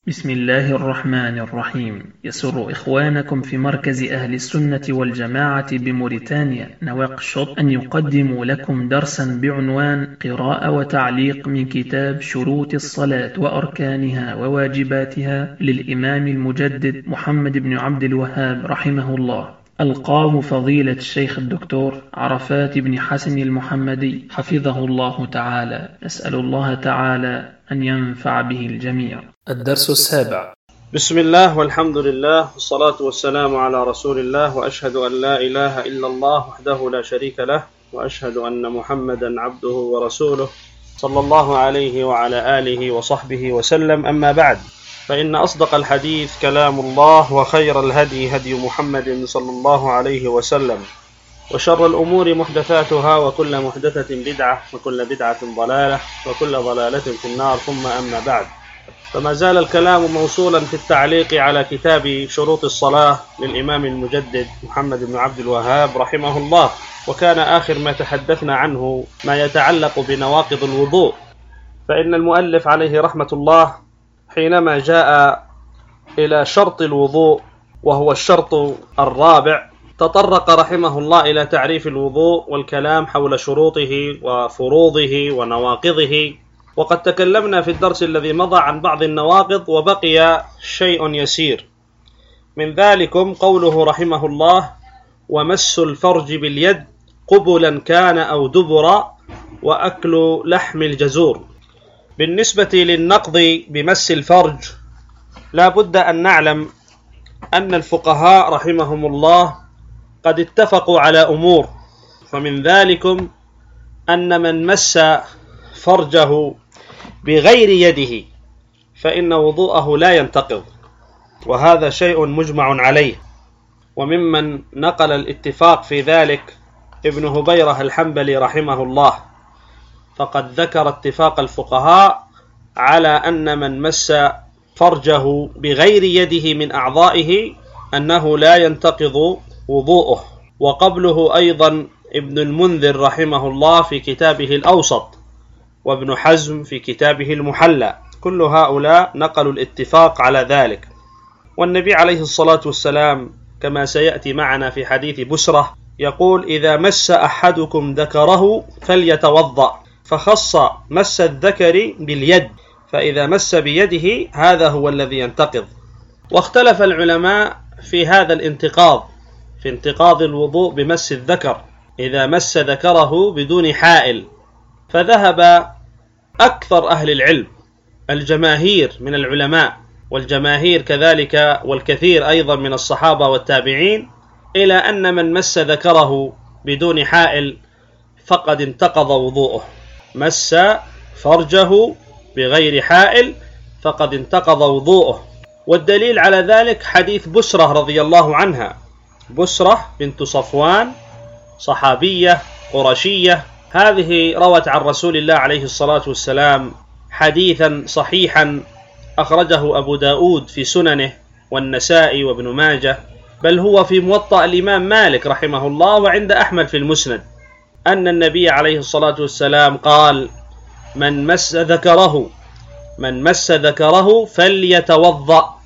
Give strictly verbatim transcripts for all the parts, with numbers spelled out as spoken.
بسم الله الرحمن الرحيم. يسر إخوانكم في مركز أهل السنة والجماعة بموريتانيا نواكشوط أن يقدموا لكم درسا بعنوان قراءة وتعليق من كتاب شروط الصلاة وأركانها وواجباتها للإمام المجدد محمد بن عبد الوهاب رحمه الله. ألقاه فضيلة الشيخ الدكتور عرفات بن حسن المحمدي حفظه الله تعالى. نسأل الله تعالى أن ينفع به الجميع. الدرس السابع. بسم الله والحمد لله والصلاة والسلام على رسول الله، وأشهد أن لا إله إلا الله وحده لا شريك له، وأشهد أن محمدا عبده ورسوله صلى الله عليه وعلى آله وصحبه وسلم. أما بعد، فإن أصدق الحديث كلام الله، وخير الهدي هدي محمد صلى الله عليه وسلم، وشر الأمور محدثاتها، وكل محدثة بدعة، وكل بدعة ضلالة، وكل ضلالة في النار. ثم أما بعد، فما زال الكلام موصولا في التعليق على كتاب شروط الصلاة للإمام المجدد محمد بن عبد الوهاب رحمه الله، وكان آخر ما تحدثنا عنه ما يتعلق بنواقض الوضوء. فإن المؤلف عليه رحمة الله حينما جاء إلى شرط الوضوء وهو الشرط الرابع، تطرق رحمه الله إلى تعريف الوضوء والكلام حول شروطه وفروضه ونواقضه. وقد تكلمنا في الدرس الذي مضى عن بعض النواقض، وبقي شيء يسير من ذلكم قوله رحمه الله: ومس الفرج باليد قبلا كان أو دبرا، وأكل لحم الجزور. بالنسبة للنقض بمس الفرج، لا بد أن نعلم أن الفقهاء رحمهم الله قد اتفقوا على أمور، فمن ذلكم أن من مس فرجه بغير يده فإن وضوءه لا ينتقض، وهذا شيء مجمع عليه. وممن نقل الاتفاق في ذلك ابن هبيرة الحنبلي رحمه الله، فقد ذكر اتفاق الفقهاء على أن من مس فرجه بغير يده من أعضائه أنه لا ينتقض وضوءه. وقبله أيضا ابن المنذر رحمه الله في كتابه الأوسط، وابن حزم في كتابه المحلى، كل هؤلاء نقلوا الاتفاق على ذلك. والنبي عليه الصلاة والسلام كما سيأتي معنا في حديث بسرة يقول: إذا مس أحدكم ذكره فليتوضأ، فخص مس الذكر باليد، فإذا مس بيده هذا هو الذي ينتقض. واختلف العلماء في هذا الانتقاض، في انتقاض الوضوء بمس الذكر إذا مس ذكره بدون حائل. فذهب أكثر أهل العلم، الجماهير من العلماء والجماهير كذلك والكثير أيضا من الصحابة والتابعين، إلى أن من مس ذكره بدون حائل فقد انتقض وضوءه. مس فرجه بغير حائل فقد انتقض وضوءه. والدليل على ذلك حديث بسرة رضي الله عنها. بسرة بنت صفوان صحابية قرشية، هذه روت عن رسول الله عليه الصلاة والسلام حديثا صحيحا أخرجه أبو داود في سننه والنسائي وابن ماجه، بل هو في موطأ الإمام مالك رحمه الله وعند أحمد في المسند، أن النبي عليه الصلاة والسلام قال: من مس ذكره من مس ذكره فليتوضأ.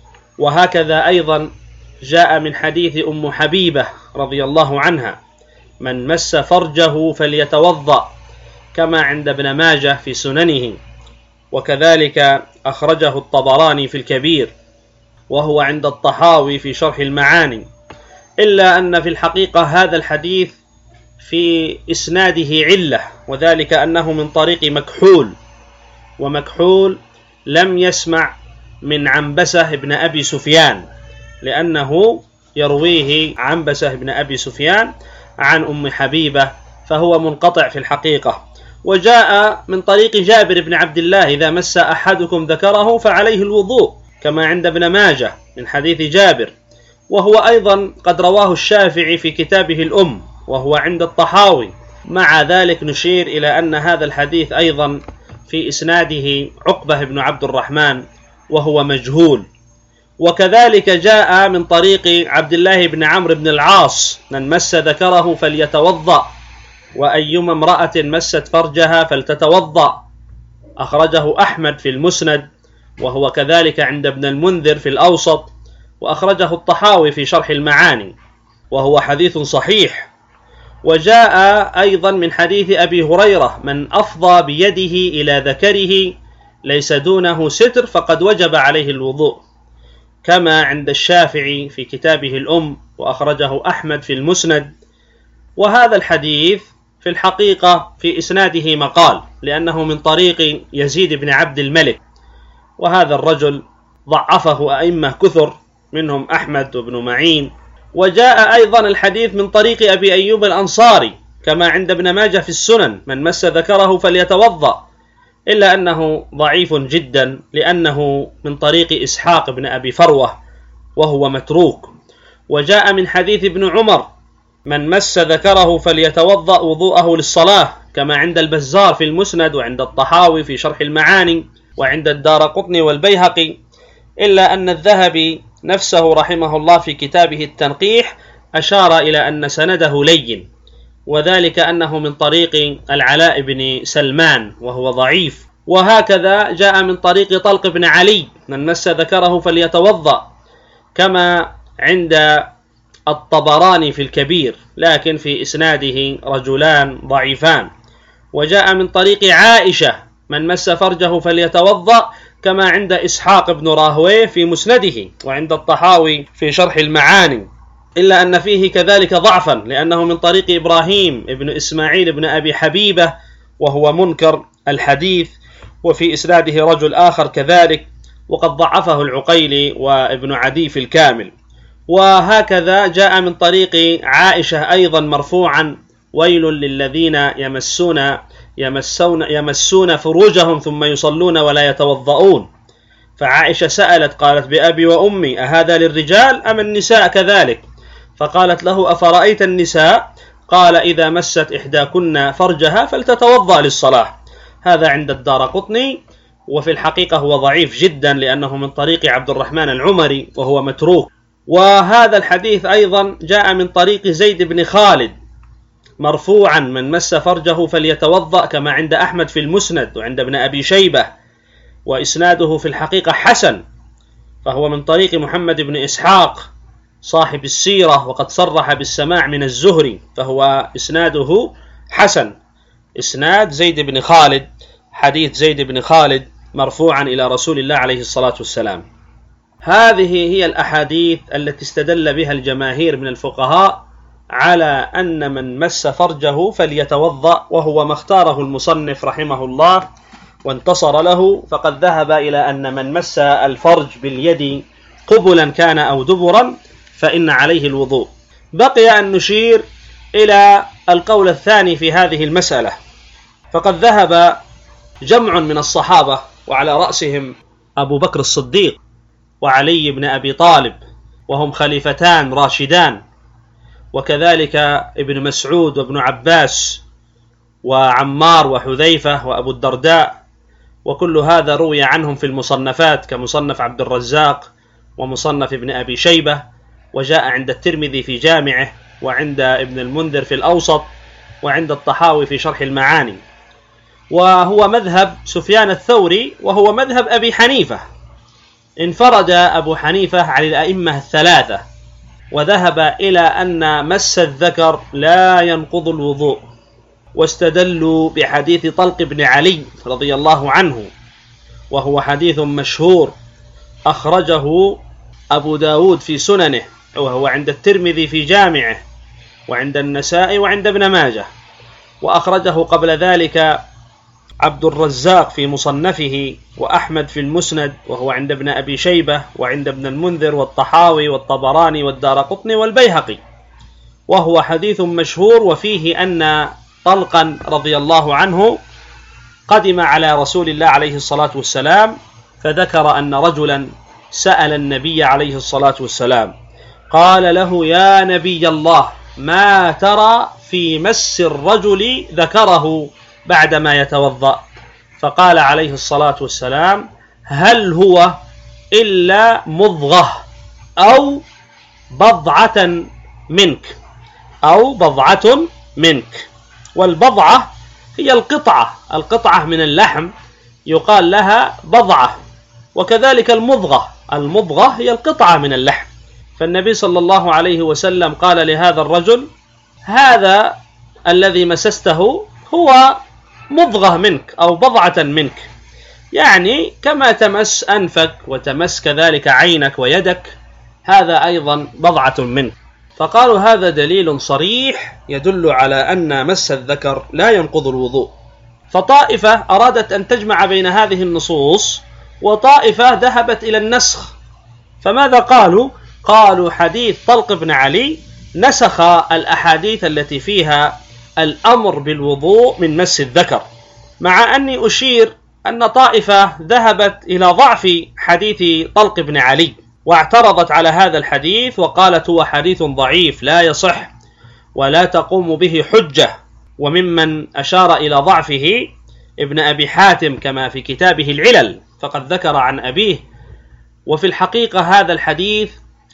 وهكذا أيضا جاء من حديث أم حبيبة رضي الله عنها: من مس فرجه فليتوضأ، كما عند ابن ماجه في سننه، وكذلك أخرجه الطبراني في الكبير، وهو عند الطحاوي في شرح المعاني. إلا أن في الحقيقة هذا الحديث في إسناده علة، وذلك أنه من طريق مكحول، ومكحول لم يسمع من عنبسة بن أبي سفيان، لأنه يرويه عنبسة بن أبي سفيان عن أم حبيبة، فهو منقطع في الحقيقة. وجاء من طريق جابر بن عبد الله: إذا مس أحدكم ذكره فعليه الوضوء، كما عند ابن ماجه من حديث جابر، وهو أيضا قد رواه الشافعي في كتابه الأم، وهو عند الطحاوي. مع ذلك نشير إلى أن هذا الحديث أيضا في إسناده عقبة بن عبد الرحمن، وهو مجهول. وكذلك جاء من طريق عبد الله بن عمرو بن العاص: من مس ذكره فليتوضأ، وأيما امرأة مست فرجها فلتتوضأ، أخرجه أحمد في المسند وهو كذلك عند ابن المنذر في الأوسط، وأخرجه الطحاوي في شرح المعاني، وهو حديث صحيح. وجاء أيضا من حديث أبي هريرة: من أفضى بيده إلى ذكره ليس دونه ستر فقد وجب عليه الوضوء، كما عند الشافعي في كتابه الأم، وأخرجه أحمد في المسند. وهذا الحديث في الحقيقة في إسناده مقال، لأنه من طريق يزيد بن عبد الملك، وهذا الرجل ضعفه أئمة كثر منهم أحمد وابن معين. وجاء أيضا الحديث من طريق أبي أيوب الأنصاري كما عند ابن ماجه في السنن: من مس ذكره فليتوضأ، إلا أنه ضعيف جدا لأنه من طريق إسحاق بن أبي فروة وهو متروك. وجاء من حديث ابن عمر: من مس ذكره فليتوضأ وضوءه للصلاة، كما عند البزار في المسند، وعند الطحاوي في شرح المعاني، وعند الدارقطني والبيهقي، إلا أن الذهبي نفسه رحمه الله في كتابه التنقيح أشار إلى أن سنده لين، وذلك أنه من طريق العلاء بن سلمان وهو ضعيف. وهكذا جاء من طريق طلق بن علي: من مس ذكره فليتوضأ، كما عند الطبراني في الكبير، لكن في إسناده رجلان ضعيفان. وجاء من طريق عائشة: من مس فرجه فليتوضأ، كما عند إسحاق بن راهويه في مسنده، وعند الطحاوي في شرح المعاني، إلا أن فيه كذلك ضعفا، لأنه من طريق إبراهيم بن إسماعيل بن أبي حبيبة وهو منكر الحديث، وفي إسناده رجل آخر كذلك، وقد ضعفه العقيلي وابن عدي في الكامل. وهكذا جاء من طريق عائشة أيضا مرفوعا: ويل للذين يمسون يمسون يمسون فروجهم ثم يصلون ولا يتوضؤون. فعائشة سألت قالت: بأبي وأمي أهذا للرجال أم النساء كذلك؟ فقالت له: أفرأيت النساء؟ قال: إذا مست إحداكن فرجها فلتتوضأ للصلاة. هذا عند الدارقطني، وفي الحقيقة هو ضعيف جدا لأنه من طريق عبد الرحمن العمري وهو متروك. وهذا الحديث أيضا جاء من طريق زيد بن خالد مرفوعا: من مس فرجه فليتوضأ، كما عند أحمد في المسند وعند ابن أبي شيبة، وإسناده في الحقيقة حسن، فهو من طريق محمد بن إسحاق صاحب السيرة، وقد صرح بالسماع من الزهري، فهو إسناده حسن. إسناد زيد بن خالد، حديث زيد بن خالد مرفوعا إلى رسول الله عليه الصلاة والسلام. هذه هي الأحاديث التي استدل بها الجماهير من الفقهاء على أن من مس فرجه فليتوضأ، وهو ما اختاره المصنف رحمه الله وانتصر له، فقد ذهب إلى أن من مس الفرج باليد قبلا كان أو دبرا فإن عليه الوضوء. بقي أن نشير إلى القول الثاني في هذه المسألة، فقد ذهب جمع من الصحابة وعلى رأسهم أبو بكر الصديق وعلي بن أبي طالب، وهم خليفتان راشدان، وكذلك ابن مسعود وابن عباس وعمار وحذيفة وأبو الدرداء، وكل هذا روي عنهم في المصنفات كمصنف عبد الرزاق ومصنف ابن أبي شيبة، وجاء عند الترمذي في جامعه، وعند ابن المنذر في الأوسط، وعند الطحاوي في شرح المعاني. وهو مذهب سفيان الثوري، وهو مذهب أبي حنيفة. انفرد أبو حنيفة عن الأئمة الثلاثة، وذهب إلى أن مس الذكر لا ينقض الوضوء، واستدلوا بحديث طلق بن علي رضي الله عنه، وهو حديث مشهور أخرجه أبو داود في سننه، وهو عند الترمذي في جامعه، وعند النسائي وعند ابن ماجه، وأخرجه قبل ذلك عبد الرزاق في مصنفه، وأحمد في المسند، وهو عند ابن أبي شيبة، وعند ابن المنذر والطحاوي والطبراني والدارقطني والبيهقي، وهو حديث مشهور. وفيه أن طلقا رضي الله عنه قدم على رسول الله عليه الصلاة والسلام، فذكر أن رجلا سأل النبي عليه الصلاة والسلام قال له: يا نبي الله، ما ترى في مس الرجل ذكره بعدما يتوضأ؟ فقال عليه الصلاة والسلام: هل هو إلا مضغة أو بضعة منك أو بضعة منك. والبضعة هي القطعة القطعة من اللحم، يقال لها بضعة، وكذلك المضغة، المضغة هي القطعة من اللحم. فالنبي صلى الله عليه وسلم قال لهذا الرجل: هذا الذي مسسته هو مضغة منك أو بضعة منك، يعني كما تمس أنفك وتمس كذلك عينك ويدك، هذا أيضا بضعة منك. فقالوا هذا دليل صريح يدل على أن مس الذكر لا ينقض الوضوء. فطائفة أرادت أن تجمع بين هذه النصوص، وطائفة ذهبت إلى النسخ. فماذا قالوا؟ قالوا حديث طلق بن علي نسخ الأحاديث التي فيها الأمر بالوضوء من مس الذكر، مع أني أشير أن طائفة ذهبت إلى ضعف حديث طلق بن علي واعترضت على هذا الحديث وقالت هو حديث ضعيف لا يصح ولا تقوم به حجة. وممن أشار إلى ضعفه ابن أبي حاتم كما في كتابه العلل، فقد ذكر عن أبيه. وفي الحقيقة هذا الحديث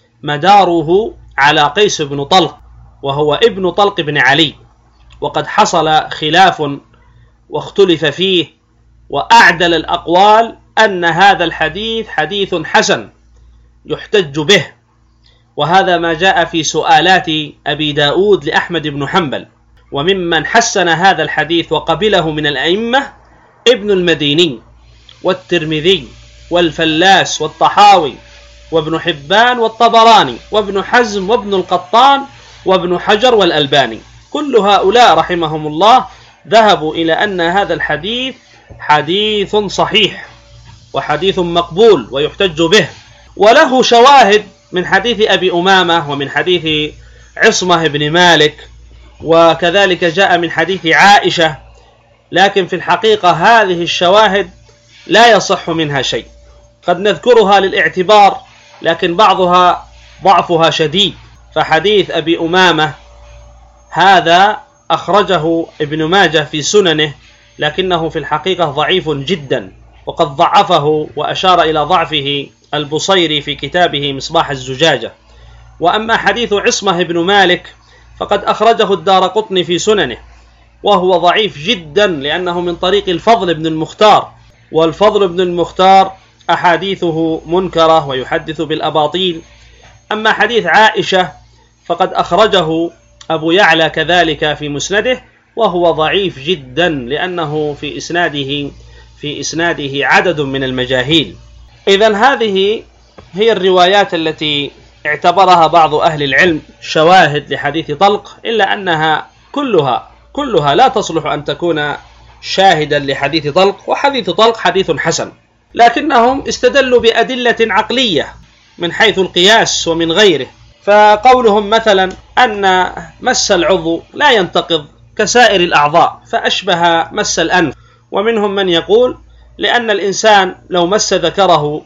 مداره على قيس بن طلق، وهو ابن طلق بن علي، وقد حصل خلاف واختلف فيه، وأعدل الأقوال أن هذا الحديث حديث حسن يحتج به. وهذا ما جاء في سؤالات أبي داود لأحمد بن حنبل. وممن حسن هذا الحديث وقبله من الأئمة ابن المديني والترمذي والفلاس والطحاوي وابن حبان والطبراني وابن حزم وابن القطان وابن حجر والألباني. كل هؤلاء رحمهم الله ذهبوا إلى أن هذا الحديث حديث صحيح وحديث مقبول ويحتج به، وله شواهد من حديث أبي أمامة ومن حديث عصمة بن مالك، وكذلك جاء من حديث عائشة. لكن في الحقيقة هذه الشواهد لا يصح منها شيء، قد نذكرها للاعتبار لكن بعضها ضعفها شديد. فحديث أبي أمامة هذا أخرجه ابن ماجه في سننه، لكنه في الحقيقة ضعيف جدا، وقد ضعفه وأشار إلى ضعفه البصيري في كتابه مصباح الزجاجة. وأما حديث عصمة بن مالك فقد أخرجه الدارقطني في سننه، وهو ضعيف جدا لأنه من طريق الفضل بن المختار، والفضل بن المختار أحاديثه منكرة ويحدث بالأباطيل. أما حديث عائشة فقد أخرجه أبو يعلى كذلك في مسنده، وهو ضعيف جدا لأنه في إسناده في إسناده عدد من المجاهيل. إذن هذه هي الروايات التي اعتبرها بعض أهل العلم شواهد لحديث طلق، إلا أنها كلها كلها لا تصلح أن تكون شاهدا لحديث طلق، وحديث طلق حديث حسن، لكنهم استدلوا بأدلة عقلية من حيث القياس ومن غيره. فقولهم مثلا أن مس العضو لا ينتقض كسائر الأعضاء فأشبه مس الأنف، ومنهم من يقول لأن الإنسان لو مس ذكره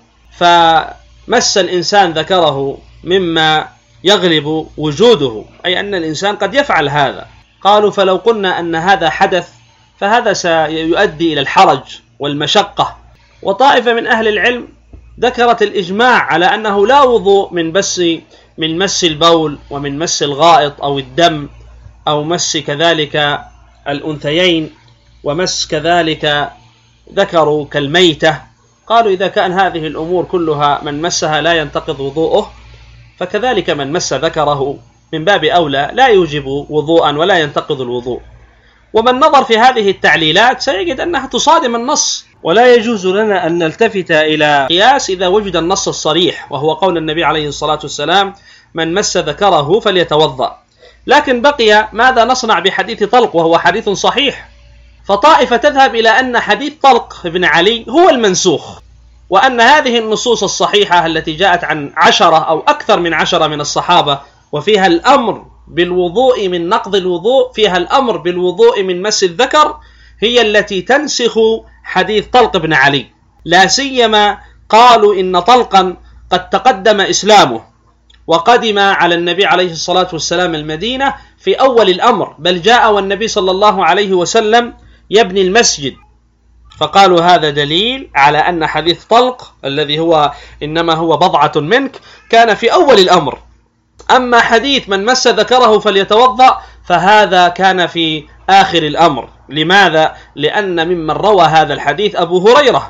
فمس الإنسان ذكره مما يغلب وجوده، أي أن الإنسان قد يفعل هذا. قالوا فلو قلنا أن هذا حدث فهذا سيؤدي إلى الحرج والمشقة. وطائفة من أهل العلم ذكرت الإجماع على أنه لا وضوء من بس من مس البول ومن مس الغائط أو الدم أو مس كذلك الأنثيين ومس كذلك ذكروا كالميتة. قالوا إذا كان هذه الأمور كلها من مسها لا ينتقض وضوءه، فكذلك من مس ذكره من باب أولى لا يوجب وضوءا ولا ينتقض الوضوء. ومن نظر في هذه التعليلات سيجد أنها تصادم النص، ولا يجوز لنا أن نلتفت إلى قياس إذا وجد النص الصريح، وهو قول النبي عليه الصلاة والسلام من مس ذكره فليتوضأ. لكن بقي ماذا نصنع بحديث طلق وهو حديث صحيح؟ فطائفة تذهب إلى أن حديث طلق بن علي هو المنسوخ، وأن هذه النصوص الصحيحة التي جاءت عن عشرة أو أكثر من عشرة من الصحابة وفيها الأمر بالوضوء من نقض الوضوء، فيها الأمر بالوضوء من مس الذكر، هي التي تنسخ حديث طلق بن علي. لا سيما قالوا إن طلقا قد تقدم إسلامه وقدم على النبي عليه الصلاة والسلام المدينة في أول الأمر، بل جاء والنبي صلى الله عليه وسلم يبني المسجد. فقالوا هذا دليل على أن حديث طلق الذي هو إنما هو بضعة منك كان في أول الأمر. أما حديث من مس ذكره فليتوضأ فهذا كان في آخر الأمر. لماذا؟ لأن ممن روى هذا الحديث أبو هريرة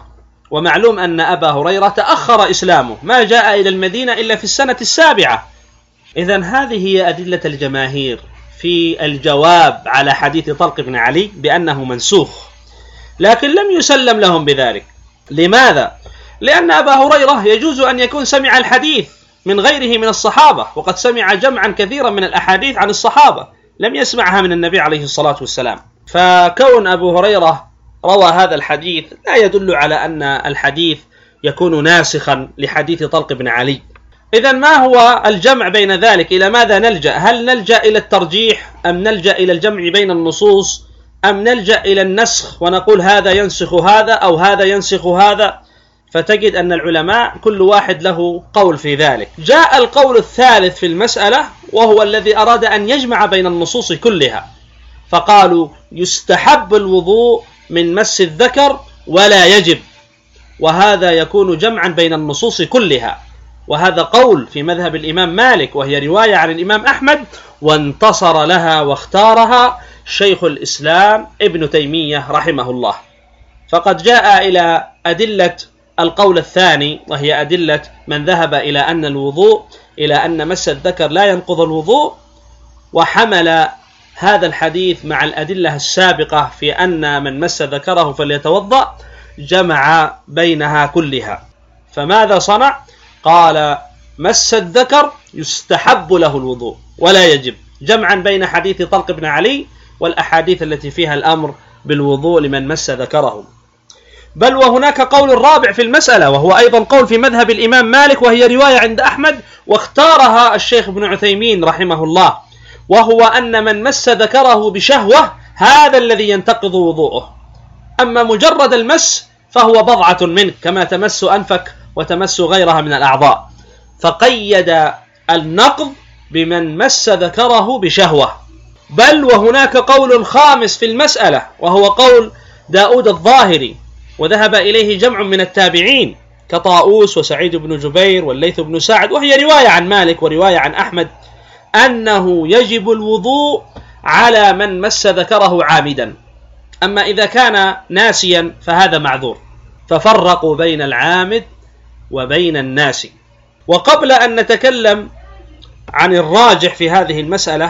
ومعلوم أن أبا هريرة تأخر إسلامه، ما جاء إلى المدينة إلا في السنة السابعة. إذن هذه هي أدلة الجماهير في الجواب على حديث طلق بن علي بأنه منسوخ، لكن لم يسلم لهم بذلك. لماذا؟ لأن أبا هريرة يجوز أن يكون سمع الحديث من غيره من الصحابة، وقد سمع جمعا كثيرا من الأحاديث عن الصحابة لم يسمعها من النبي عليه الصلاة والسلام. فكون أبو هريرة روى هذا الحديث لا يدل على أن الحديث يكون ناسخا لحديث طلق بن علي. إذن ما هو الجمع بين ذلك؟ إلى ماذا نلجأ؟ هل نلجأ إلى الترجيح أم نلجأ إلى الجمع بين النصوص أم نلجأ إلى النسخ ونقول هذا ينسخ هذا أو هذا ينسخ هذا؟ فتجد أن العلماء كل واحد له قول في ذلك. جاء القول الثالث في المسألة وهو الذي أراد أن يجمع بين النصوص كلها، فقالوا يستحب الوضوء من مس الذكر ولا يجب، وهذا يكون جمعا بين النصوص كلها، وهذا قول في مذهب الإمام مالك، وهي رواية عن الإمام أحمد، وانتصر لها واختارها شيخ الإسلام ابن تيمية رحمه الله. فقد جاء إلى أدلة القول الثاني، وهي أدلة من ذهب إلى أن الوضوء إلى أن مس الذكر لا ينقض الوضوء، وحمل هذا الحديث مع الأدلة السابقة في أن من مس ذكره فليتوضأ، جمع بينها كلها. فماذا صنع؟ قال مس الذكر يستحب له الوضوء ولا يجب، جمعا بين حديث طلق بن علي والأحاديث التي فيها الأمر بالوضوء لمن مس ذكره. بل وهناك قول رابع في المسألة، وهو أيضا قول في مذهب الإمام مالك، وهي رواية عند أحمد واختارها الشيخ ابن عثيمين رحمه الله، وهو أن من مس ذكره بشهوة هذا الذي ينتقض وضوءه، أما مجرد المس فهو بضعة منك كما تمس أنفك وتمس غيرها من الأعضاء. فقيد النقض بمن مس ذكره بشهوة. بل وهناك قول خامس في المسألة، وهو قول داود الظاهري، وذهب إليه جمع من التابعين كطاؤوس وسعيد بن جبير والليث بن سعد، وهي رواية عن مالك ورواية عن أحمد، أنه يجب الوضوء على من مس ذكره عامدا، أما إذا كان ناسيا فهذا معذور. ففرقوا بين العامد وبين الناسي. وقبل أن نتكلم عن الراجح في هذه المسألة،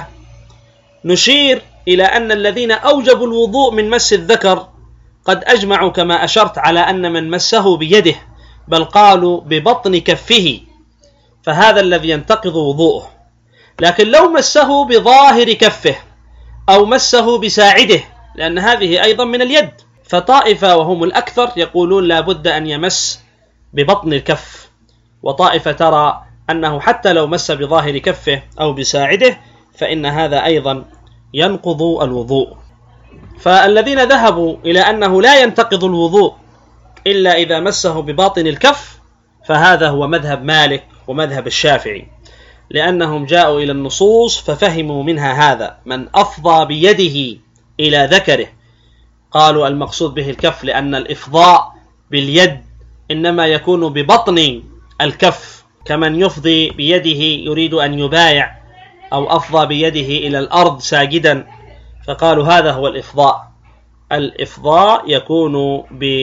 نشير إلى أن الذين أوجبوا الوضوء من مس الذكر قد أجمعوا كما أشرت على أن من مسه بيده، بل قالوا ببطن كفه، فهذا الذي ينتقض وضوءه. لكن لو مسه بظاهر كفه أو مسه بساعده، لأن هذه أيضا من اليد، فطائفة وهم الأكثر يقولون لا بد أن يمس ببطن الكف، وطائفة ترى أنه حتى لو مس بظاهر كفه أو بساعده فإن هذا أيضا ينقض الوضوء. فالذين ذهبوا إلى أنه لا ينتقض الوضوء إلا إذا مسه بباطن الكف فهذا هو مذهب مالك ومذهب الشافعي، لأنهم جاءوا إلى النصوص ففهموا منها هذا: من أفضى بيده إلى ذكره، قالوا المقصود به الكف، لأن الإفضاء باليد إنما يكون ببطن الكف، كمن يفضي بيده يريد أن يبايع، أو أفضى بيده إلى الأرض ساجدا، فقالوا هذا هو الإفضاء. الإفضاء يكون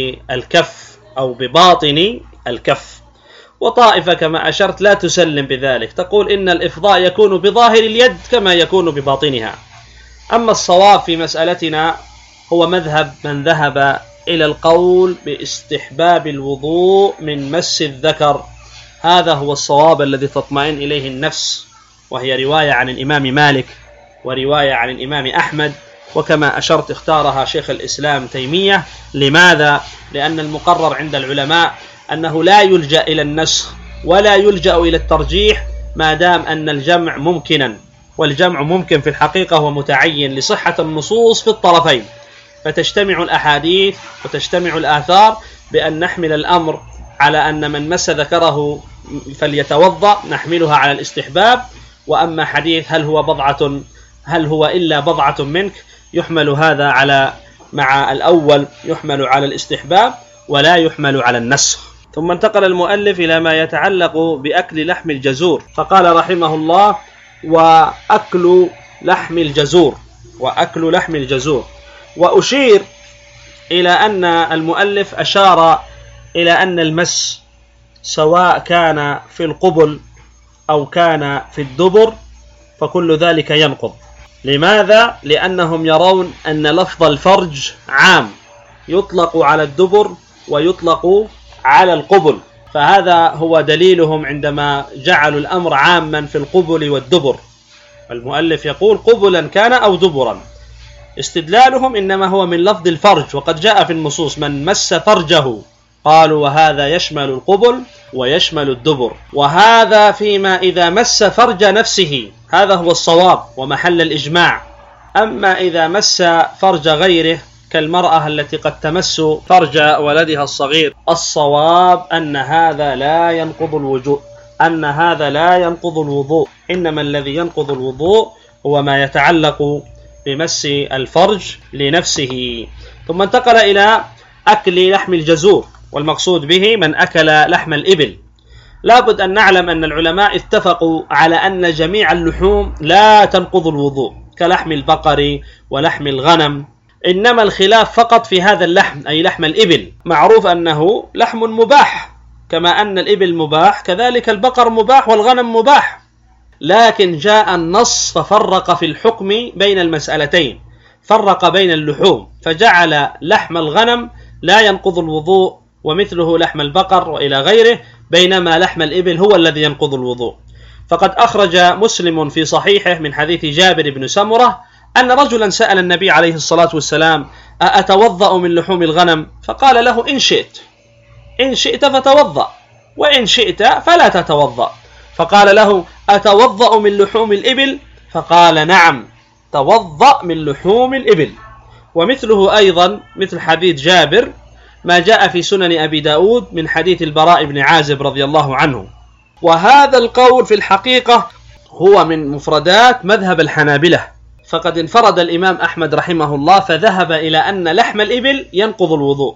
بالكف أو بباطن الكف. وطائفة كما أشرت لا تسلم بذلك، تقول إن الإفضاء يكون بظاهر اليد كما يكون بباطنها. أما الصواب في مسألتنا هو مذهب من ذهب إلى القول باستحباب الوضوء من مس الذكر، هذا هو الصواب الذي تطمئن إليه النفس، وهي رواية عن الإمام مالك ورواية عن الإمام أحمد، وكما أشرت اختارها شيخ الإسلام تيمية. لماذا؟ لأن المقرر عند العلماء أنه لا يلجأ إلى النسخ ولا يلجأ إلى الترجيح ما دام أن الجمع ممكنا، والجمع ممكن في الحقيقة هو متعين لصحة النصوص في الطرفين، فتجتمع الأحاديث وتجتمع الآثار بأن نحمل الأمر على أن من مس ذكره فليتوضأ نحملها على الاستحباب، وأما حديث هل هو بضعة هل هو إلا بضعة منك يحمل هذا على مع الأول يحمل على الاستحباب ولا يحمل على النسخ. ثم انتقل المؤلف إلى ما يتعلق بأكل لحم الجزور، فقال رحمه الله: وأكل لحم الجزور وأكل لحم الجزور. وأشير إلى أن المؤلف أشار إلى أن المس سواء كان في القبل أو كان في الدبر فكل ذلك ينقض. لماذا؟ لأنهم يرون أن لفظ الفرج عام يطلق على الدبر ويطلق على القبل، فهذا هو دليلهم عندما جعلوا الأمر عاما في القبل والدبر. المؤلف يقول قبلا كان أو دبرا، استدلالهم إنما هو من لفظ الفرج، وقد جاء في النصوص من مس فرجه، قالوا وهذا يشمل القبل ويشمل الدبر، وهذا فيما إذا مس فرج نفسه، هذا هو الصواب ومحل الإجماع. أما إذا مس فرج غيره كالمرأة التي قد تمس فرج ولدها الصغير، الصواب أن هذا لا ينقض الوضوء، أن هذا لا ينقض الوضوء، إنما الذي ينقض الوضوء هو ما يتعلق بمس الفرج لنفسه. ثم انتقل إلى أكل لحم الجزور، والمقصود به من أكل لحم الإبل. لابد أن نعلم أن العلماء اتفقوا على أن جميع اللحوم لا تنقض الوضوء كلحم البقر ولحم الغنم، إنما الخلاف فقط في هذا اللحم أي لحم الإبل. معروف أنه لحم مباح، كما أن الإبل مباح كذلك البقر مباح والغنم مباح، لكن جاء النص ففرق في الحكم بين المسألتين، فرق بين اللحوم فجعل لحم الغنم لا ينقض الوضوء ومثله لحم البقر وإلى غيره، بينما لحم الإبل هو الذي ينقض الوضوء. فقد أخرج مسلم في صحيحه من حديث جابر بن سمرة أن رجلا سأل النبي عليه الصلاة والسلام أأتوضأ من لحوم الغنم؟ فقال له إن شئت، إن شئت فتوضأ، وإن شئت فلا تتوضأ. فقال له أتوضأ من لحوم الإبل؟ فقال نعم توضأ من لحوم الإبل. ومثله أيضا مثل حديث جابر ما جاء في سنن أبي داود من حديث البراء بن عازب رضي الله عنه. وهذا القول في الحقيقة هو من مفردات مذهب الحنابلة، فقد انفرد الإمام أحمد رحمه الله فذهب إلى أن لحم الإبل ينقض الوضوء،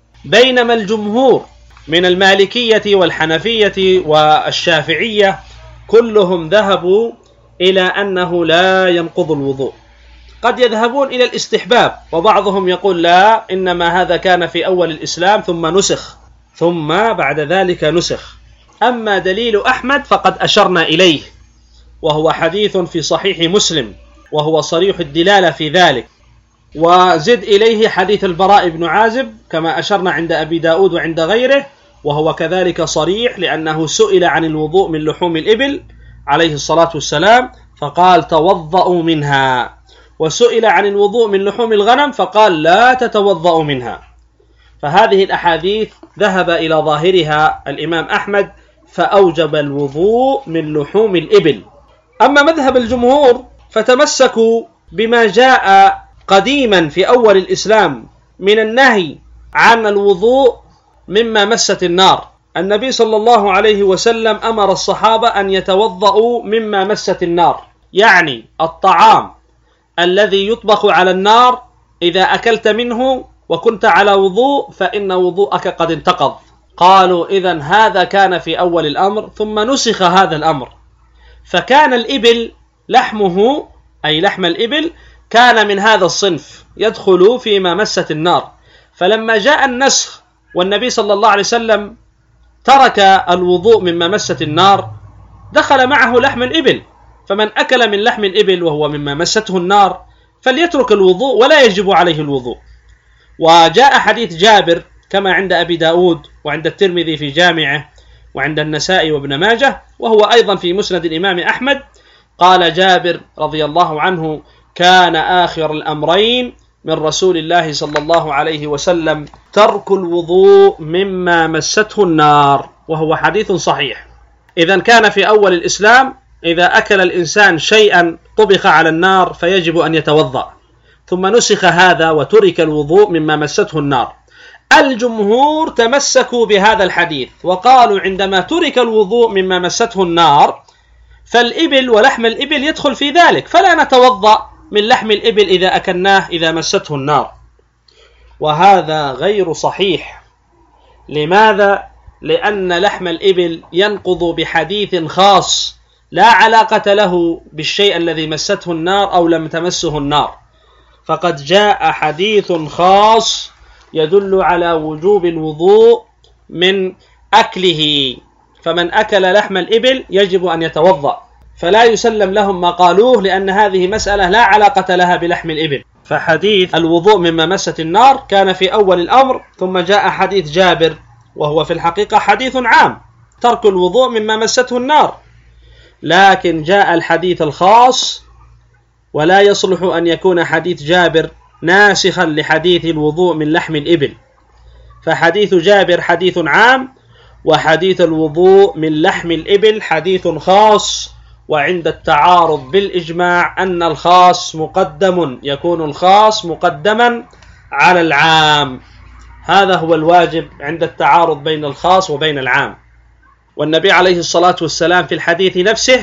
بينما الجمهور من المالكية والحنفية والشافعية كلهم ذهبوا إلى أنه لا ينقض الوضوء. قد يذهبون إلى الاستحباب، وبعضهم يقول لا، إنما هذا كان في أول الإسلام ثم نسخ، ثم بعد ذلك نسخ. أما دليل أحمد فقد أشرنا إليه، وهو حديث في صحيح مسلم، وهو صريح الدلالة في ذلك. وزد إليه حديث البراء بن عازب كما أشرنا عند أبي داود وعند غيره، وهو كذلك صريح لأنه سئل عن الوضوء من لحوم الإبل عليه الصلاة والسلام فقال توضأوا منها، وسئل عن الوضوء من لحوم الغنم فقال لا تتوضأوا منها. فهذه الأحاديث ذهب إلى ظاهرها الإمام أحمد فأوجب الوضوء من لحوم الإبل. أما مذهب الجمهور فتمسكوا بما جاء قديما في أول الإسلام من النهي عن الوضوء مما مست النار. النبي صلى الله عليه وسلم أمر الصحابة أن يتوضأوا مما مست النار، يعني الطعام الذي يطبخ على النار إذا أكلت منه وكنت على وضوء فإن وضوءك قد انتقض. قالوا إذن هذا كان في أول الأمر ثم نسخ هذا الأمر، فكان الإبل لحمه أي لحم الإبل كان من هذا الصنف يدخل فيما مست النار. فلما جاء النسخ والنبي صلى الله عليه وسلم ترك الوضوء مما مست النار دخل معه لحم الإبل، فمن أكل من لحم الإبل وهو مما مسته النار فليترك الوضوء ولا يجب عليه الوضوء. وجاء حديث جابر كما عند أبي داود وعند الترمذي في جامعه وعند النسائي وابن ماجه، وهو أيضا في مسند الإمام أحمد. قال جابر رضي الله عنه كان آخر الأمرين من رسول الله صلى الله عليه وسلم ترك الوضوء مما مسته النار، وهو حديث صحيح. إذن كان في أول الإسلام إذا أكل الإنسان شيئا طبخ على النار فيجب أن يتوضأ، ثم نسخ هذا وترك الوضوء مما مسته النار. الجمهور تمسكوا بهذا الحديث وقالوا عندما ترك الوضوء مما مسته النار فالإبل ولحم الإبل يدخل في ذلك، فلا نتوضأ من لحم الإبل إذا أكلناه إذا مسته النار. وهذا غير صحيح. لماذا؟ لأن لحم الإبل ينقض بحديث خاص لا علاقة له بالشيء الذي مسته النار أو لم تمسه النار، فقد جاء حديث خاص يدل على وجوب الوضوء من أكله، فمن أكل لحم الإبل يجب أن يتوضأ، فلا يسلم لهم ما قالوه، لأن هذه مسألة لا علاقة لها بلحم الإبل. فحديث الوضوء مما مست النار كان في أول الأمر، ثم جاء حديث جابر وهو في الحقيقة حديث عام، ترك الوضوء مما مسته النار، لكن جاء الحديث الخاص، ولا يصلح أن يكون حديث جابر ناسخا لحديث الوضوء من لحم الإبل، فحديث جابر حديث عام، وحديث الوضوء من لحم الإبل حديث خاص. وعند التعارض بالإجماع أن الخاص مقدم، يكون الخاص مقدما على العام، هذا هو الواجب عند التعارض بين الخاص وبين العام. والنبي عليه الصلاة والسلام في الحديث نفسه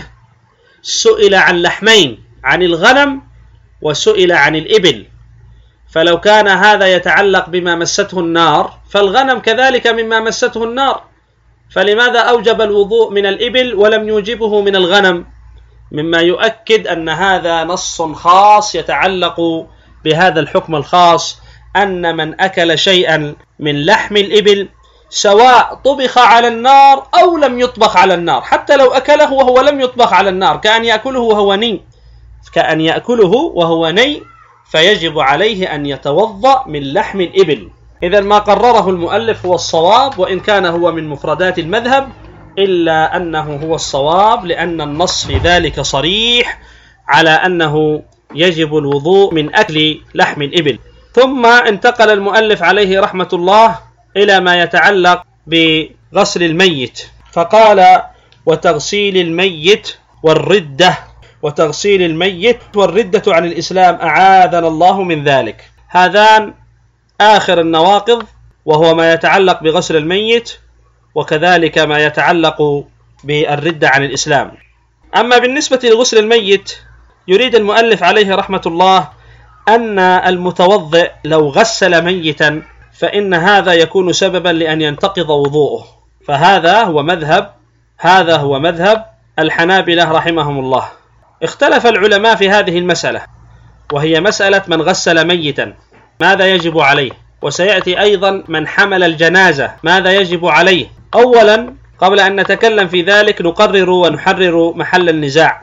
سئل عن لحمين، عن الغنم وسئل عن الإبل، فلو كان هذا يتعلق بما مسته النار فالغنم كذلك مما مسته النار، فلماذا أوجب الوضوء من الإبل ولم يوجبه من الغنم؟ مما يؤكد أن هذا نص خاص يتعلق بهذا الحكم الخاص، أن من أكل شيئا من لحم الإبل سواء طبخ على النار أو لم يطبخ على النار، حتى لو أكله وهو لم يطبخ على النار، كأن يأكله وهو ني كأن يأكله وهو ني فيجب عليه أن يتوضأ من لحم الإبل. إذن ما قرره المؤلف هو الصواب، وإن كان هو من مفردات المذهب إلا أنه هو الصواب، لأن النص في ذلك صريح على أنه يجب الوضوء من أكل لحم الإبل. ثم انتقل المؤلف عليه رحمة الله إلى ما يتعلق بغسل الميت، فقال: وتغسيل الميت والردة، وتغسيل الميت والردة عن الإسلام أعاذنا الله من ذلك. هذان آخر النواقض، وهو ما يتعلق بغسل الميت وكذلك ما يتعلق بالردة عن الإسلام. أما بالنسبة لغسل الميت يريد المؤلف عليه رحمة الله أن المتوضئ لو غسل ميتا فإن هذا يكون سببا لأن ينتقض وضوءه، فهذا هو مذهب هذا هو مذهب الحنابلة رحمهم الله. اختلف العلماء في هذه المسألة، وهي مسألة من غسل ميتا ماذا يجب عليه، وسيأتي أيضا من حمل الجنازة ماذا يجب عليه. أولا قبل أن نتكلم في ذلك نقرر ونحرر محل النزاع.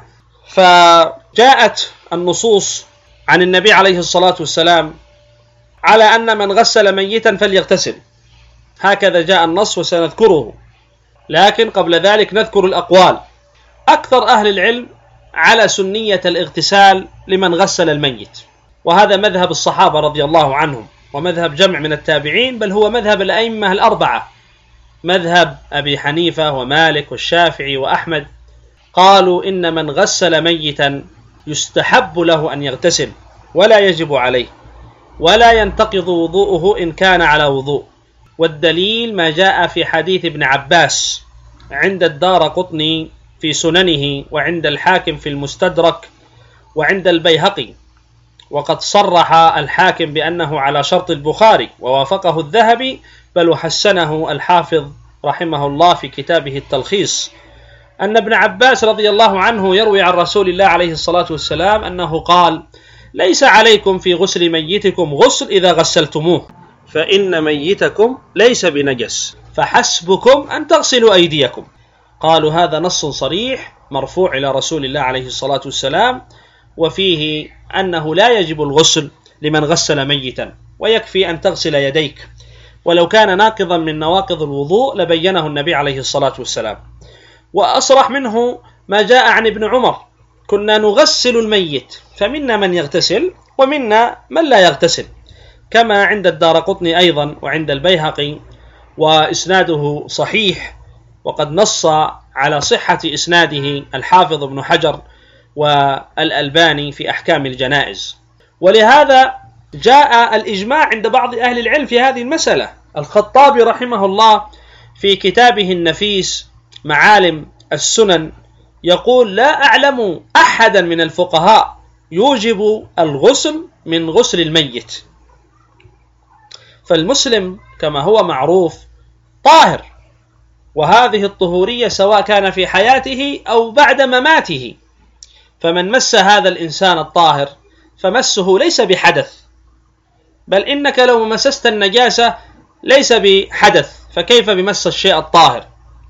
فجاءت النصوص عن النبي عليه الصلاة والسلام على أن من غسل ميتا فليغتسل، هكذا جاء النص وسنذكره، لكن قبل ذلك نذكر الأقوال. أكثر أهل العلم على سنية الاغتسال لمن غسل الميت، وهذا مذهب الصحابة رضي الله عنهم، ومذهب جمع من التابعين، بل هو مذهب الأئمة الأربعة، مذهب أبي حنيفة ومالك والشافعي وأحمد، قالوا إن من غسل ميتا يستحب له أن يغتسل ولا يجب عليه، ولا ينتقض وضوءه إن كان على وضوء. والدليل ما جاء في حديث ابن عباس عند الدارقطني في سننه، وعند الحاكم في المستدرك، وعند البيهقي، وقد صرح الحاكم بأنه على شرط البخاري ووافقه الذهبي، بل وحسنه الحافظ رحمه الله في كتابه التلخيص، أن ابن عباس رضي الله عنه يروي عن رسول الله عليه الصلاة والسلام أنه قال: ليس عليكم في غسل ميتكم غسل إذا غسلتموه، فإن ميتكم ليس بنجس، فحسبكم أن تغسلوا أيديكم. قالوا هذا نص صريح مرفوع إلى رسول الله عليه الصلاة والسلام، وفيه أنه لا يجب الغسل لمن غسل ميتا، ويكفي أن تغسل يديك، ولو كان ناقضا من نواقض الوضوء لبينه النبي عليه الصلاة والسلام. وأصرح منه ما جاء عن ابن عمر: كنا نغسل الميت فمنا من يغتسل ومنا من لا يغتسل، كما عند الدارقطني أيضا وعند البيهقي، وإسناده صحيح، وقد نص على صحة إسناده الحافظ ابن حجر والألباني في أحكام الجنائز. ولهذا جاء الإجماع عند بعض أهل العلم في هذه المسألة. الخطابي رحمه الله في كتابه النفيس معالم السنن يقول: لا أعلم أحدا من الفقهاء يوجب الغسل من غسل الميت. فالمسلم كما هو معروف طاهر، وهذه الطهورية سواء كان في حياته أو بعد مماته، فمن مس هذا الإنسان الطاهر فمسه ليس بحدث، بل إنك لو مسست النجاسة ليس بحدث، فكيف بمس الشيء الطاهر؟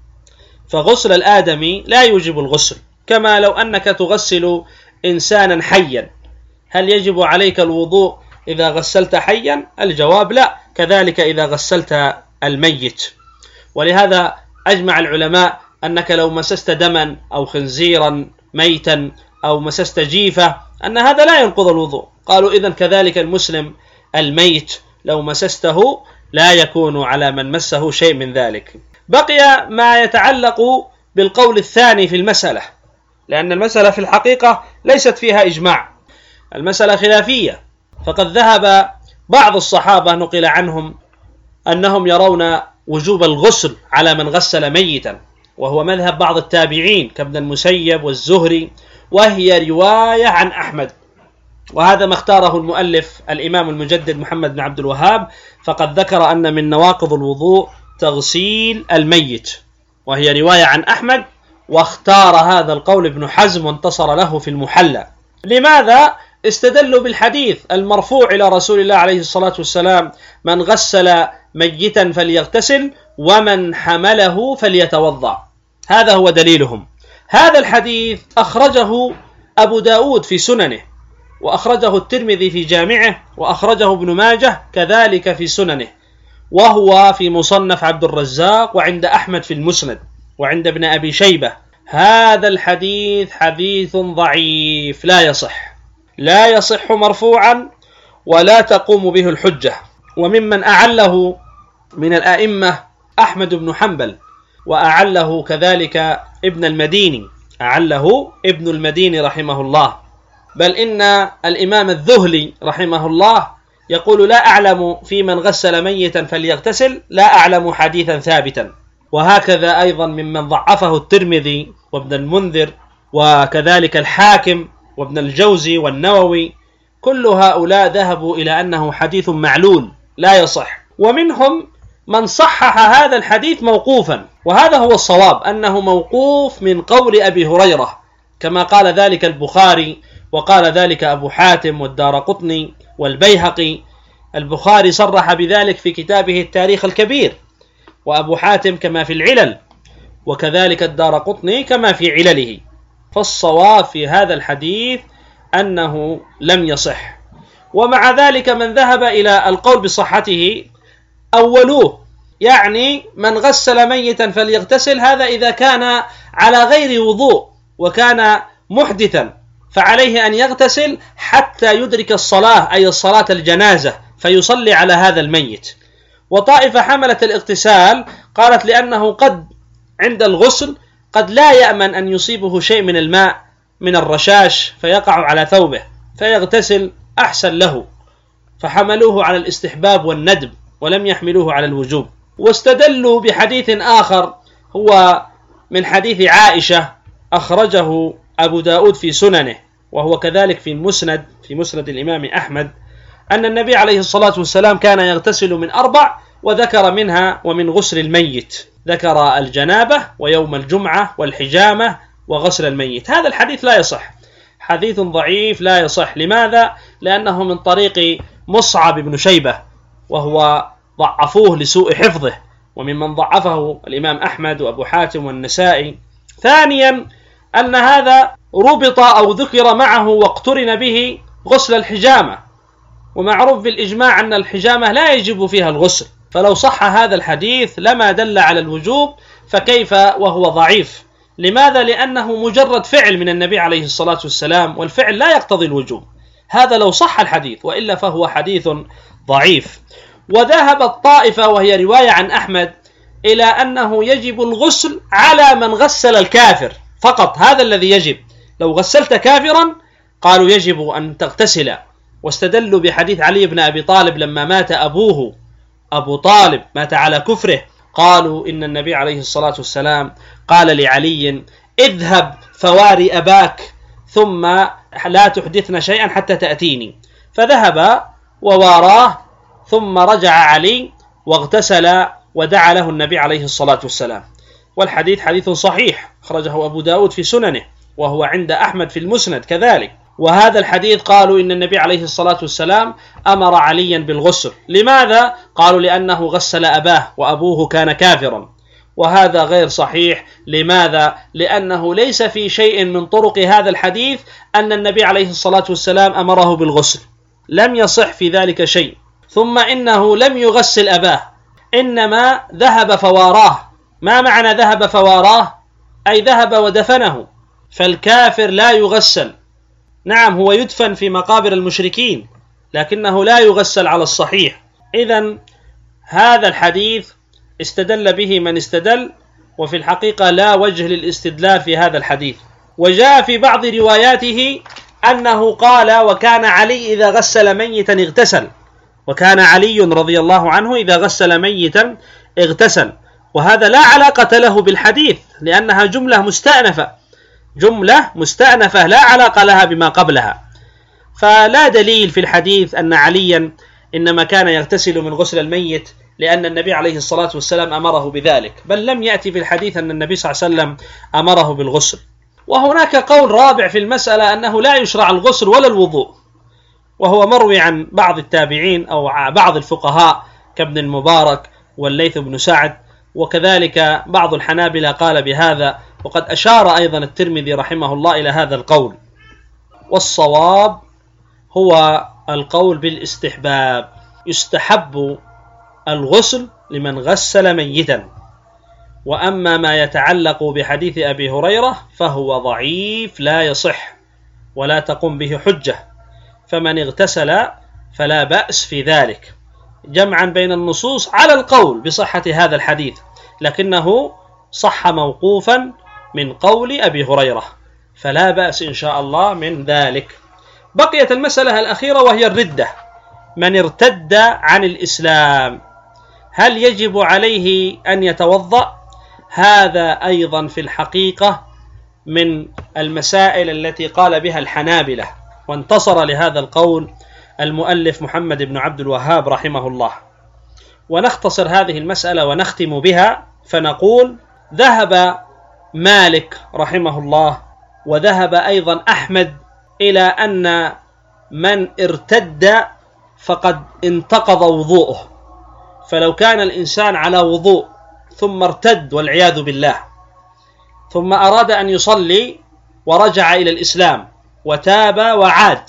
فغسل الآدمي لا يوجب الغسل، كما لو أنك تغسل إنسانا حيا، هل يجب عليك الوضوء إذا غسلت حيا؟ الجواب لا، كذلك إذا غسلت الميت. ولهذا أجمع العلماء أنك لو مسست دما أو خنزيرا ميتا أو مسست جيفة أن هذا لا ينقض الوضوء. قالوا إذن كذلك المسلم الميت لو مسسته لا يكون على من مسه شيء من ذلك. بقي ما يتعلق بالقول الثاني في المسألة، لأن المسألة في الحقيقة ليست فيها إجماع، المسألة خلافية. فقد ذهب بعض الصحابة نقل عنهم أنهم يرون وجوب الغسل على من غسل ميتا، وهو مذهب بعض التابعين كابن المسيب والزهري، وهي رواية عن أحمد، وهذا ما اختاره المؤلف الإمام المجدد محمد بن عبد الوهاب، فقد ذكر أن من نواقض الوضوء تغسيل الميت، وهي رواية عن أحمد، واختار هذا القول ابن حزم وانتصر له في المحلى. لماذا؟ استدلوا بالحديث المرفوع إلى رسول الله عليه الصلاة والسلام: من غسل ميتا فليغتسل ومن حمله فليتوضأ. هذا هو دليلهم. هذا الحديث أخرجه أبو داود في سننه، وأخرجه الترمذي في جامعه، وأخرجه ابن ماجه كذلك في سننه، وهو في مصنف عبد الرزاق، وعند أحمد في المسند، وعند ابن أبي شيبة. هذا الحديث حديث ضعيف لا يصح، لا يصح مرفوعا ولا تقوم به الحجة. وممن أعله من الأئمة أحمد بن حنبل، وأعله كذلك ابن المديني، أعله ابن المديني رحمه الله، بل إن الإمام الذهلي رحمه الله يقول: لا أعلم في من غسل ميتا فليغتسل، لا أعلم حديثا ثابتا. وهكذا أيضا ممن ضعفه الترمذي وابن المنذر، وكذلك الحاكم وابن الجوزي والنووي، كل هؤلاء ذهبوا إلى أنه حديث معلول لا يصح. ومنهم من صحح هذا الحديث موقوفا، وهذا هو الصواب، أنه موقوف من قول أبي هريرة، كما قال ذلك البخاري، وقال ذلك أبو حاتم والدارقطني والبيهقي. البخاري صرح بذلك في كتابه التاريخ الكبير، وأبو حاتم كما في العلل، وكذلك الدارقطني كما في علله. فالصواب في هذا الحديث أنه لم يصح. ومع ذلك من ذهب إلى القول بصحته أولوه، يعني من غسل ميتا فليغتسل، هذا إذا كان على غير وضوء وكان محدثا فعليه أن يغتسل حتى يدرك الصلاة، أي الصلاة الجنازة، فيصلي على هذا الميت. وطائفة حملت الاغتسال قالت لأنه قد عند الغسل قد لا يأمن أن يصيبه شيء من الماء من الرشاش فيقع على ثوبه، فيغتسل أحسن له، فحملوه على الاستحباب والندب ولم يحملوه على الوجوب. واستدلوا بحديث آخر هو من حديث عائشة، أخرجه أبو داود في سننه، وهو كذلك في المسند، في مسند الإمام أحمد، أن النبي عليه الصلاة والسلام كان يغتسل من أربع، وذكر منها ومن غسل الميت، ذكر الجنابة ويوم الجمعة والحجامة وغسل الميت. هذا الحديث لا يصح، حديث ضعيف لا يصح. لماذا؟ لأنه من طريق مصعب بن شيبة، وهو ضعفوه لسوء حفظه، وممن ضعفه الإمام أحمد وأبو حاتم والنسائي. ثانيا أن هذا ربط أو ذكر معه واقترن به غسل الحجامة، ومعروف بالإجماع أن الحجامة لا يجب فيها الغسل، فلو صح هذا الحديث لما دل على الوجوب، فكيف وهو ضعيف؟ لماذا؟ لأنه مجرد فعل من النبي عليه الصلاة والسلام، والفعل لا يقتضي الوجوب. هذا لو صح الحديث، وإلا فهو حديث ضعيف. وذهب الطائفة، وهي رواية عن أحمد، إلى أنه يجب الغسل على من غسل الكافر فقط، هذا الذي يجب. لو غسلت كافرا قالوا يجب أن تغتسل، واستدلوا بحديث علي بن أبي طالب لما مات أبوه أبو طالب، مات على كفره، قالوا إن النبي عليه الصلاة والسلام قال لعلي: اذهب فواري أباك ثم لا تحدثن شيئا حتى تأتيني. فذهب وواراه، ثم رجع علي واغتسل ودعا له النبي عليه الصلاة والسلام. والحديث حديث صحيح، أخرجه أبو داود في سننه، وهو عند أحمد في المسند كذلك. وهذا الحديث قالوا إن النبي عليه الصلاة والسلام أمر عليا بالغسل. لماذا؟ قالوا لأنه غسل أباه وأبوه كان كافرا، وهذا غير صحيح. لماذا؟ لأنه ليس في شيء من طرق هذا الحديث أن النبي عليه الصلاة والسلام أمره بالغسل، لم يصح في ذلك شيء. ثم إنه لم يغسل أباه، إنما ذهب فواراه. ما معنى ذهب فواراه؟ أي ذهب ودفنه. فالكافر لا يغسل، نعم هو يدفن في مقابر المشركين لكنه لا يغسل على الصحيح. إذن هذا الحديث استدل به من استدل، وفي الحقيقة لا وجه للاستدلال في هذا الحديث. وجاء في بعض رواياته أنه قال: وكان علي إذا غسل ميتا اغتسل، وكان علي رضي الله عنه إذا غسل ميتا اغتسل، وهذا لا علاقة له بالحديث لأنها جملة مستأنفة، جملة مستأنفة لا علاقة لها بما قبلها. فلا دليل في الحديث أن عليا إنما كان يغتسل من غسل الميت لأن النبي عليه الصلاة والسلام أمره بذلك، بل لم يأتي في الحديث أن النبي صلى الله عليه وسلم أمره بالغسل. وهناك قول رابع في المسألة أنه لا يشرع الغسل ولا الوضوء، وهو مروي عن بعض التابعين أو بعض الفقهاء كابن المبارك والليث بن سعد، وكذلك بعض الحنابلة قال بهذا، وقد أشار أيضا الترمذي رحمه الله إلى هذا القول. والصواب هو القول بالاستحباب، يستحب الغسل لمن غسل ميتا. وأما ما يتعلق بحديث أبي هريرة فهو ضعيف لا يصح ولا تقوم به حجة، فمن اغتسل فلا بأس في ذلك، جمعا بين النصوص على القول بصحة هذا الحديث، لكنه صح موقوفا من قول أبي هريرة، فلا بأس إن شاء الله من ذلك. بقيت المسألة الأخيرة وهي الردة. من ارتد عن الإسلام هل يجب عليه أن يتوضأ؟ هذا أيضا في الحقيقة من المسائل التي قال بها الحنابلة، وانتصر لهذا القول المؤلف محمد بن عبد الوهاب رحمه الله. ونختصر هذه المسألة ونختم بها فنقول: ذهب مالك رحمه الله وذهب أيضا أحمد إلى أن من ارتد فقد انتقض وضوءه. فلو كان الإنسان على وضوء ثم ارتد والعياذ بالله، ثم أراد أن يصلي ورجع إلى الإسلام وتاب وعاد،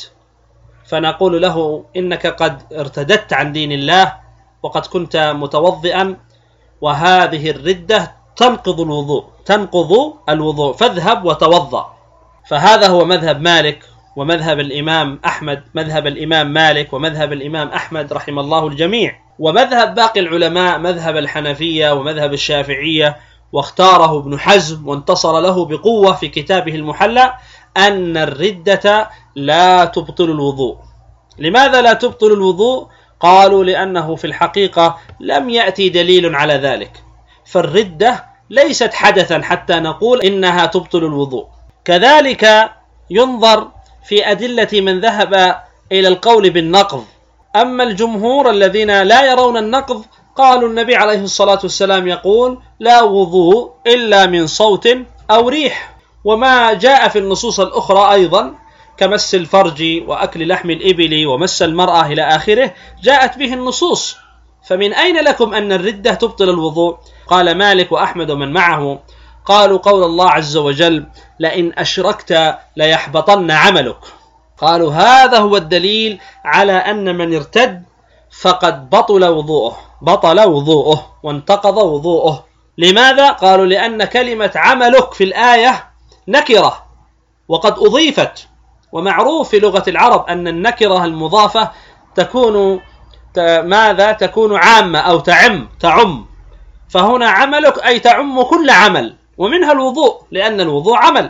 فنقول له: إنك قد ارتدت عن دين الله وقد كنت متوضئا، وهذه الردة تنقض الوضوء تنقض الوضوء فاذهب وتوضأ. فهذا هو مذهب مالك ومذهب الإمام أحمد، مذهب الإمام مالك ومذهب الإمام أحمد رحم الله الجميع. ومذهب باقي العلماء مذهب الحنفية ومذهب الشافعية، واختاره ابن حزم وانتصر له بقوة في كتابه المحلى أن الردة لا تبطل الوضوء. لماذا لا تبطل الوضوء؟ قالوا: لأنه في الحقيقة لم يأتي دليل على ذلك، فالردة ليست حدثا حتى نقول إنها تبطل الوضوء. كذلك ينظر في أدلة من ذهب إلى القول بالنقض. أما الجمهور الذين لا يرون النقض قالوا النبي عليه الصلاة والسلام يقول: لا وضوء إلا من صوت أو ريح. وما جاء في النصوص الأخرى أيضا كمس الفرج وأكل لحم الإبل ومس المرأة إلى آخره جاءت به النصوص. فمن أين لكم أن الردة تبطل الوضوء؟ قال مالك وأحمد ومن معه قالوا قول الله عز وجل: لئن أشركت ليحبطن عملك. قالوا هذا هو الدليل على أن من ارتد فقد بطل وضوءه بطل وضوءه وانتقض وضوءه. لماذا؟ قالوا: لأن كلمة عملك في الآية نكرة وقد أضيفت، ومعروف في لغة العرب أن النكرة المضافة تكون ماذا؟ تكون عامة أو تعم تعم فهنا عملك أي تعم كل عمل، ومنها الوضوء لأن الوضوء عمل.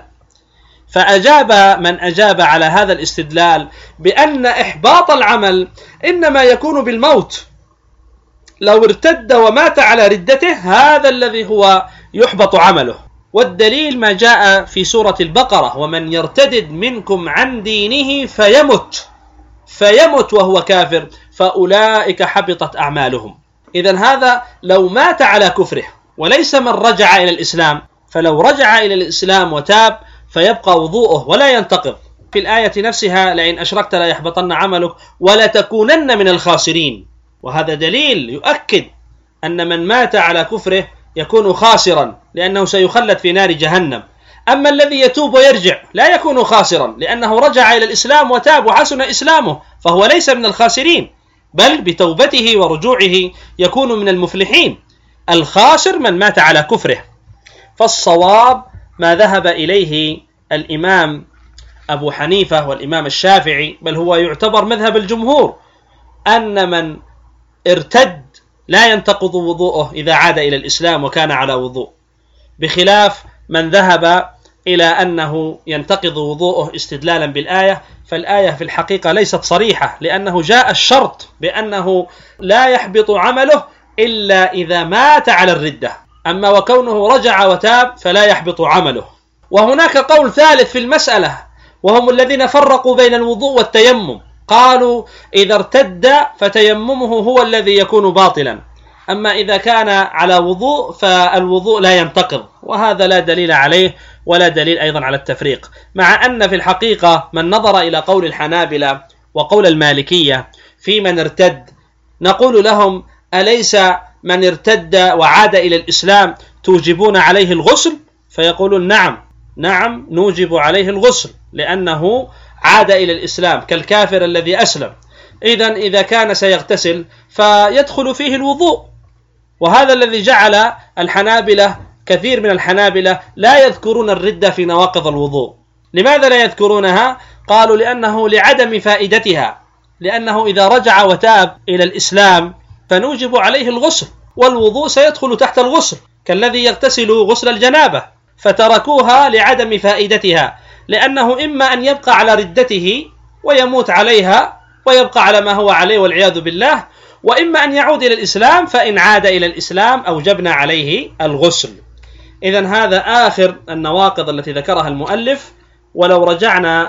فأجاب من أجاب على هذا الاستدلال بأن إحباط العمل إنما يكون بالموت، لو ارتد ومات على ردته هذا الذي هو يحبط عمله. والدليل ما جاء في سورة البقرة: ومن يرتدد منكم عن دينه فيمت فيمت وهو كافر فأولئك حبطت أعمالهم. إذن هذا لو مات على كفره وليس من رجع إلى الإسلام، فلو رجع إلى الإسلام وتاب فيبقى وضوءه ولا ينتقض. في الآية نفسها لئن أشركت لا يحبطن عملك ولتكونن من الخاسرين، وهذا دليل يؤكد أن من مات على كفره يكون خاسرا لأنه سيخلد في نار جهنم. أما الذي يتوب ويرجع لا يكون خاسرا لأنه رجع إلى الإسلام وتاب وحسن إسلامه، فهو ليس من الخاسرين، بل بتوبته ورجوعه يكون من المفلحين. الخاسر من مات على كفره. فالصواب ما ذهب إليه الإمام أبو حنيفة والإمام الشافعي، بل هو يعتبر مذهب الجمهور، أن من ارتد لا ينتقض وضوءه إذا عاد إلى الإسلام وكان على وضوء، بخلاف من ذهب إلى أنه ينتقض وضوءه استدلالا بالآية. فالآية في الحقيقة ليست صريحة، لأنه جاء الشرط بأنه لا يحبط عمله إلا إذا مات على الردة، أما وكونه رجع وتاب فلا يحبط عمله. وهناك قول ثالث في المسألة، وهم الذين فرقوا بين الوضوء والتيمم، قالوا إذا ارتد فتيممه هو الذي يكون باطلا، أما إذا كان على وضوء فالوضوء لا ينتقض، وهذا لا دليل عليه ولا دليل أيضا على التفريق. مع أن في الحقيقة من نظر إلى قول الحنابلة وقول المالكية في من ارتد، نقول لهم أليس من ارتد وعاد إلى الإسلام توجبون عليه الغسل؟ فيقولون نعم نعم نوجب عليه الغسل لأنه عاد إلى الإسلام كالكافر الذي أسلم. إذن إذا كان سيغتسل فيدخل فيه الوضوء، وهذا الذي جعل الحنابلة كثير من الحنابلة لا يذكرون الردة في نواقض الوضوء. لماذا لا يذكرونها؟ قالوا لأنه لعدم فائدتها، لأنه إذا رجع وتاب إلى الإسلام فنوجب عليه الغسل، والوضوء سيدخل تحت الغسل كالذي يغتسل غسل الجنابة، فتركوها لعدم فائدتها، لأنه إما أن يبقى على ردته ويموت عليها ويبقى على ما هو عليه والعياذ بالله، وإما أن يعود إلى الإسلام، فإن عاد إلى الإسلام أوجبنا عليه الغسل. إذن هذا آخر النواقض التي ذكرها المؤلف. ولو رجعنا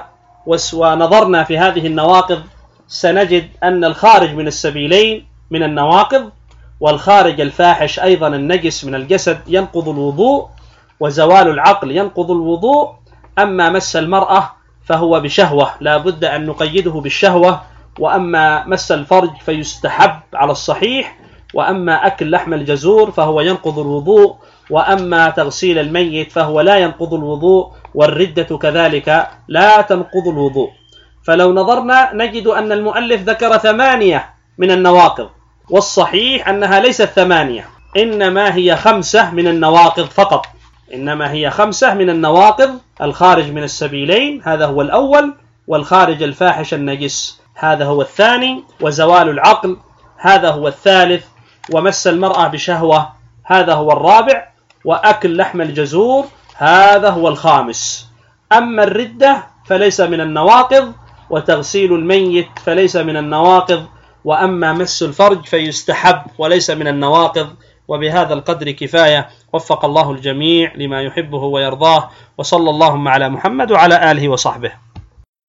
ونظرنا في هذه النواقض سنجد أن الخارج من السبيلين من النواقض، والخارج الفاحش أيضا النجس من الجسد ينقض الوضوء، وزوال العقل ينقض الوضوء. أما مس المرأة فهو بشهوة لا بد أن نقيده بالشهوة، وأما مس الفرج فيستحب على الصحيح، وأما أكل لحم الجزور فهو ينقض الوضوء، وأما تغسيل الميت فهو لا ينقض الوضوء، والردة كذلك لا تنقض الوضوء. فلو نظرنا نجد أن المؤلف ذكر ثمانية من النواقض، والصحيح أنها ليست ثمانية، إنما هي خمسة من النواقض فقط، إنما هي خمسة من النواقض. الخارج من السبيلين هذا هو الأول، والخارج الفاحش النجس هذا هو الثاني، وزوال العقل هذا هو الثالث، ومس المرأة بشهوة هذا هو الرابع، وأكل لحم الجزور هذا هو الخامس. أما الردة فليس من النواقض، وتغسيل الميت فليس من النواقض، وأما مس الفرج فيستحب وليس من النواقض. وبهذا القدر كفاية، وفق الله الجميع لما يحبه ويرضاه، وصلى اللهم على محمد وعلى آله وصحبه.